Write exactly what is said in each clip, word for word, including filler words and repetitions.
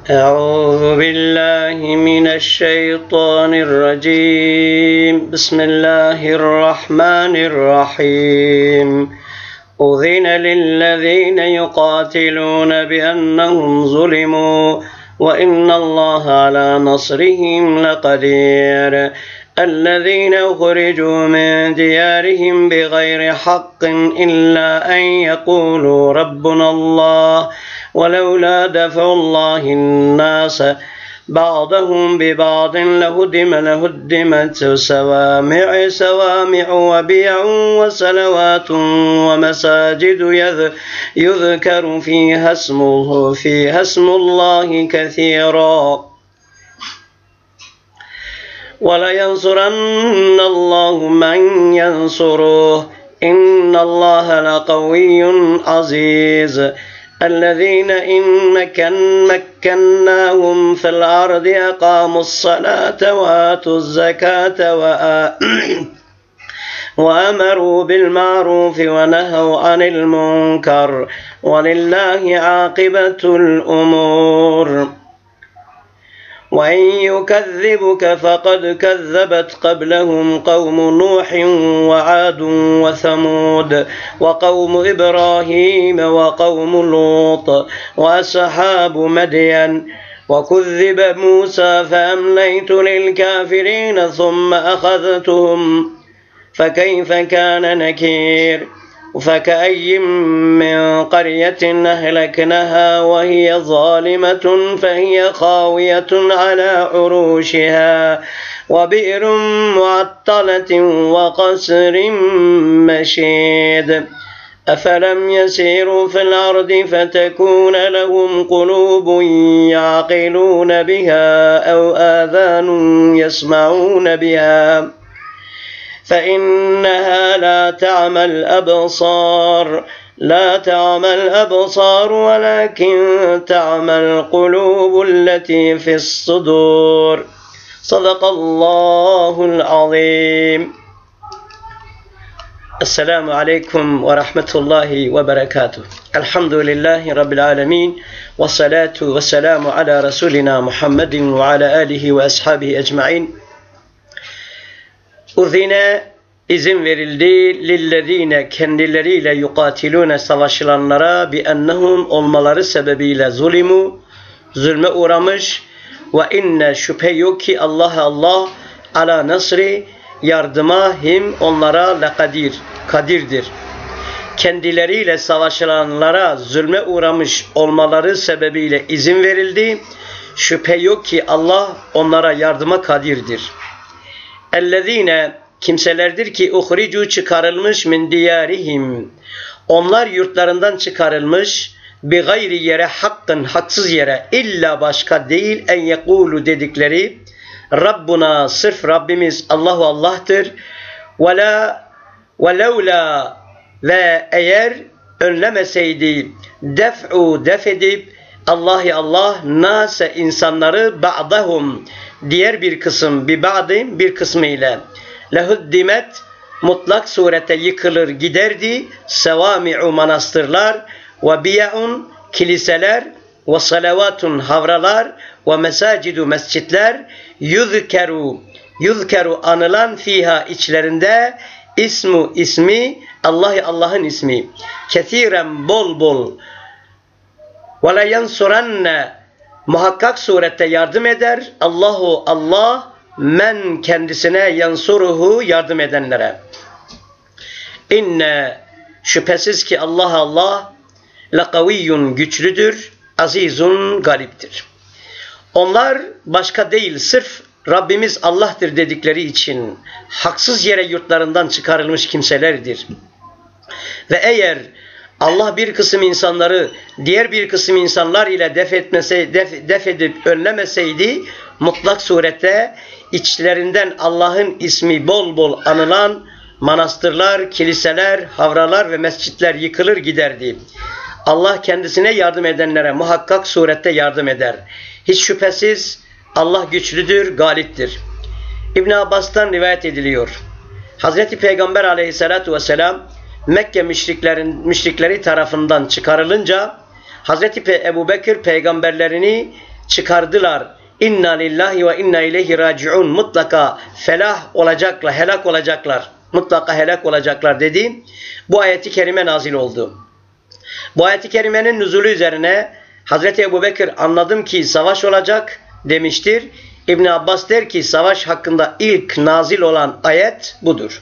أعوذ بالله من الشيطان الرجيم بسم الله الرحمن الرحيم أذن للذين يقاتلون بأنهم ظلموا وإن الله على نصرهم لقدير الذين أخرجوا من ديارهم بغير حق إلا أن يقولوا ربنا الله ولولا دفع الله الناس بعضهم ببعض لهدم لهدمت سوامع سوامع وبيع وصلوات ومساجد يذكر فيها اسمه فيها اسم الله كثيرا ولينصرن الله من ينصره إن الله لقوي عزيز الذين إن مكن مكناهم في الأرض أقاموا الصلاة وآتوا الزكاة وأمروا بالمعروف ونهوا عن المنكر ولله عاقبة الأمور وإن يكذبك فقد كذبت قبلهم قوم نوح وعاد وثمود وقوم إبراهيم وقوم لوط وأصحاب مدين وكذب موسى فأمليت للكافرين ثم أخذتهم فكيف كان نكير فكأي من قرية أهلكناها وهي ظالمة فهي خاوية على عروشها وبئر معطلة وقصر مشيد أفلم يسيروا في الأرض فتكون لهم قلوب يعقلون بها أو آذان يسمعون بها فإنها لا تعمى الأبصار لا تعمى الأبصار ولكن تعمى القلوب التي في الصدور صدق الله العظيم. السلام عليكم ورحمة الله وبركاته. الحمد لله رب العالمين والصلاة والسلام على رسولنا محمد وعلى آله وأصحابه أجمعين. Uzine izin verildi lillezine kendileriyle yukatilune savaşılanlara bi ennehum olmaları sebebiyle zulimu zulme uğramış ve inne şüphe yok ki Allah Allah ala nasri yardıma him onlara lekadir kadirdir. Kendileriyle savaşılanlara zulme uğramış olmaları sebebiyle izin verildi. Şüphe yok ki Allah onlara yardıma kadirdir. Ellezine kimselerdir ki uhricu çıkarılmış min diyarihim. Onlar yurtlarından çıkarılmış bi gayri yere hakkın haksız yere illa başka değil en yekulu dedikleri Rabbuna sırf Rabbimiz Allahu Allah'tır. Ve la ve levla ve eğer önlemeseydi def'u defedip Allahi Allah nase insanları ba'dahum diğer bir kısım bi ba'din bir kısmı ile lehuddimet mutlak surete yıkılır giderdi sevami'u manastırlar ve biya'un kiliseler ve salavatun havralar ve mesacidu mescitler yuzkeru yuzkeru anılan fiha içlerinde ismu ismi Allahi Allah'ın ismi kesiren bol bol ve la yansuranne muhakkak surette yardım eder Allahu Allah men kendisine yansuruhu yardım edenlere. İnne şüphesiz ki Allah Allah lekaviyyun güçlüdür, azizun galiptir. Onlar başka değil sırf Rabbimiz Allah'tır dedikleri için haksız yere yurtlarından çıkarılmış kimselerdir. Ve eğer Allah bir kısım insanları diğer bir kısım insanlar ile def etmese, def, def edip önlemeseydi mutlak surette içlerinden Allah'ın ismi bol bol anılan manastırlar, kiliseler, havralar ve mescitler yıkılır giderdi. Allah kendisine yardım edenlere muhakkak surette yardım eder. Hiç şüphesiz Allah güçlüdür, galiptir. İbn Abbas'tan rivayet ediliyor. Hazreti Peygamber aleyhissalatu vesselam Mekke müşriklerin müşrikleri tarafından çıkarılınca Hazreti Ebu Bekir peygamberlerini çıkardılar. İnna lillahi ve inna ileyhi raciun. Mutlaka felah olacaklar, helak olacaklar. Mutlaka helak olacaklar dedi. Bu ayeti kerime nazil oldu. Bu ayeti kerimenin nüzulü üzerine Hazreti Ebubekir anladım ki savaş olacak demiştir. İbn Abbas der ki savaş hakkında ilk nazil olan ayet budur.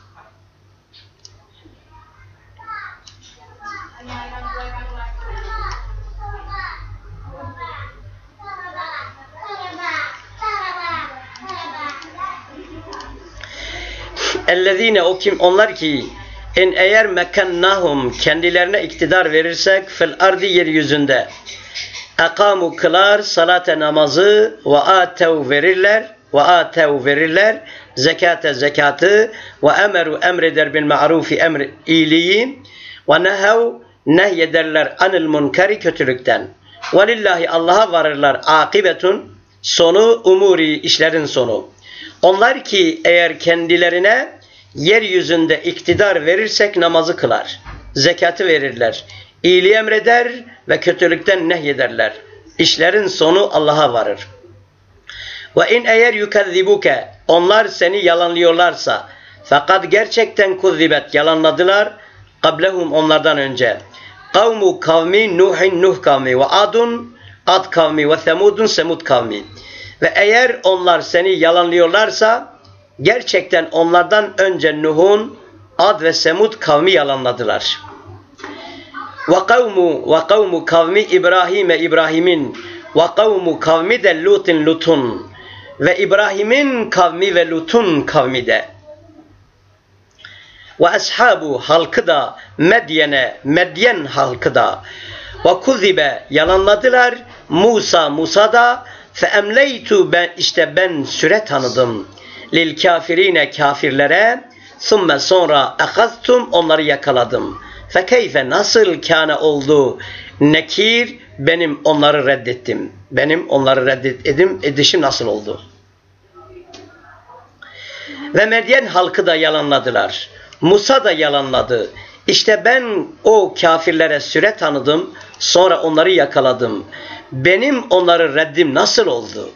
Ellezine o kim onlar ki en eğer mekannahum kendilerine iktidar verirsek fil ardi yeryüzünde akamu kılar salate namazı ve atev verirler ve atev verirler zekate zekatı ve emeru emreder bil ma'rufi emr iyiliği ve nehav nehyederler anil munkari kötülükten ve lillahi Allah'a varırlar akibetun sonu umuri işlerin sonu. Onlar ki eğer kendilerine yeryüzünde iktidar verirsek namazı kılar, zekatı verirler, iyiliği emreder ve kötülükten nehyederler. İşlerin sonu Allah'a varır. Ve in eğer yukezzibuke onlar seni yalanlıyorlarsa fakat gerçekten kuzzibet yalanladılar qablehum onlardan önce. Kavmu kavmi Nuhin Nuh kavmi ve Adun Ad kavmi ve Semudun Semud kavmi. Ve eğer onlar seni yalanlıyorlarsa gerçekten onlardan önce Nuh'un Ad ve Semud kavmi yalanladılar. Ve kavmu ve kavmu kavmi İbrahim İbrahim'in ve kavmu kavmi de Lut'in Lut'un ve İbrahim'in kavmi ve Lut'un kavmi de ve ashabu halkı da Medyen'e Medyen halkı da ve kuzibe yalanladılar Musa Musa da fe emleytu ben işte ben süre tanıdım lil kafirine kafirlere thumme sonra akaztum onları yakaladım fe keyfe nasıl kâne oldu nekir benim onları reddettim benim onları reddedim edişim nasıl oldu ve Medyen halkı da yalanladılar Musa da yalanladı işte ben o kafirlere süre tanıdım sonra onları yakaladım benim onları reddim nasıl oldu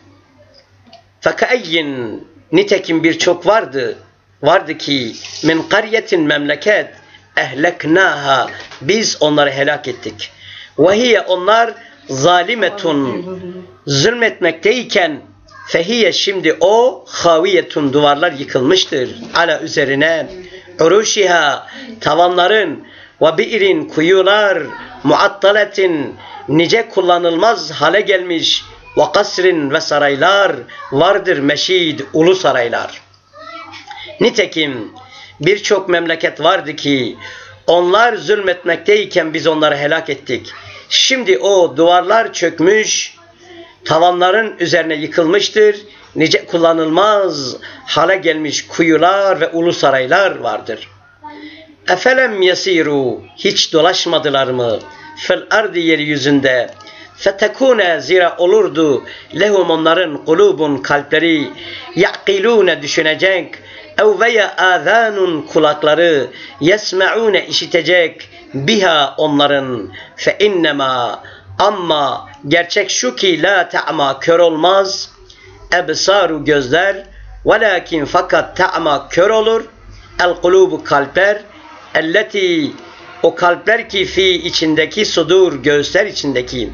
fekayyin nitekim birçok vardı vardı ki min qaryetin memleket ehleknaha biz onları helak ettik ve hiye onlar zalimetun zulmetmekteyken fehiye şimdi o haviyetun duvarlar yıkılmıştır ala üzerine uruşiha tavanların ve bi'rin kuyular muattaletin nice kullanılmaz hale gelmiş ve kasrin ve saraylar vardır meşid ulu saraylar. Nitekim birçok memleket vardı ki onlar zulmetmekteyken biz onları helak ettik. Şimdi o duvarlar çökmüş, tavanların üzerine yıkılmıştır. Nice kullanılmaz hale gelmiş kuyular ve ulu saraylar vardır. Efelem yasiru hiç dolaşmadılar mı? Fil ardi yeryüzünde fetekune zira olurdu lehum onların kulubun kalpleri yaqilune düşünecek ev veya azanun kulakları yesme'une işitecek biha onların fe innema ama gerçek şu ki la ta'ma kör olmaz ebsaru gözler velakin fakat ta'ma kör olur el kulubu kalpler elleti o kalpler ki fi içindeki sudur göğüsler içindeki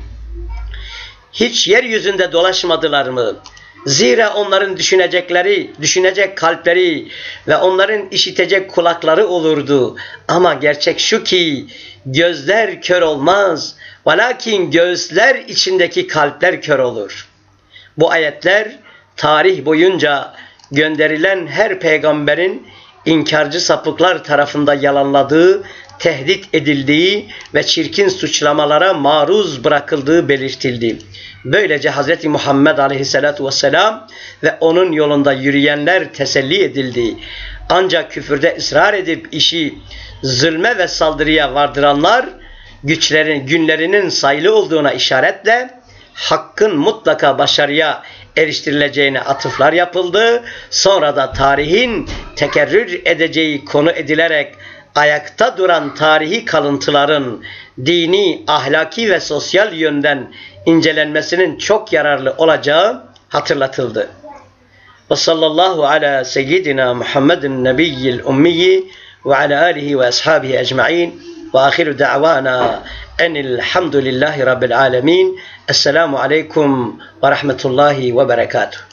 hiç yeryüzünde dolaşmadılar mı? Zira onların düşünecekleri, düşünecek kalpleri ve onların işitecek kulakları olurdu. Ama gerçek şu ki gözler kör olmaz. Velakin göğüsler içindeki kalpler kör olur. Bu ayetler tarih boyunca gönderilen her peygamberin inkarcı sapıklar tarafında yalanladığı, tehdit edildiği ve çirkin suçlamalara maruz bırakıldığı belirtildi. Böylece Hz. Muhammed Aleyhisselatü Vesselam ve onun yolunda yürüyenler teselli edildi. Ancak küfürde ısrar edip işi zulme ve saldırıya vardıranlar güçlerin, günlerinin sayılı olduğuna işaretle hakkın mutlaka başarıya eriştirileceğine atıflar yapıldı. Sonra da tarihin tekerrür edeceği konu edilerek ayakta duran tarihi kalıntıların dini, ahlaki ve sosyal yönden incelenmesinin çok yararlı olacağı hatırlatıldı. Ve sallallahu ala seyyidina Muhammedin nebiyyil ummiyi ve ala alihi ve ashabihi ecma'in ve ahiru da'vana enilhamdülillahi rabbil alemin. Esselamu aleyküm ve rahmetullahi ve berekatuhu.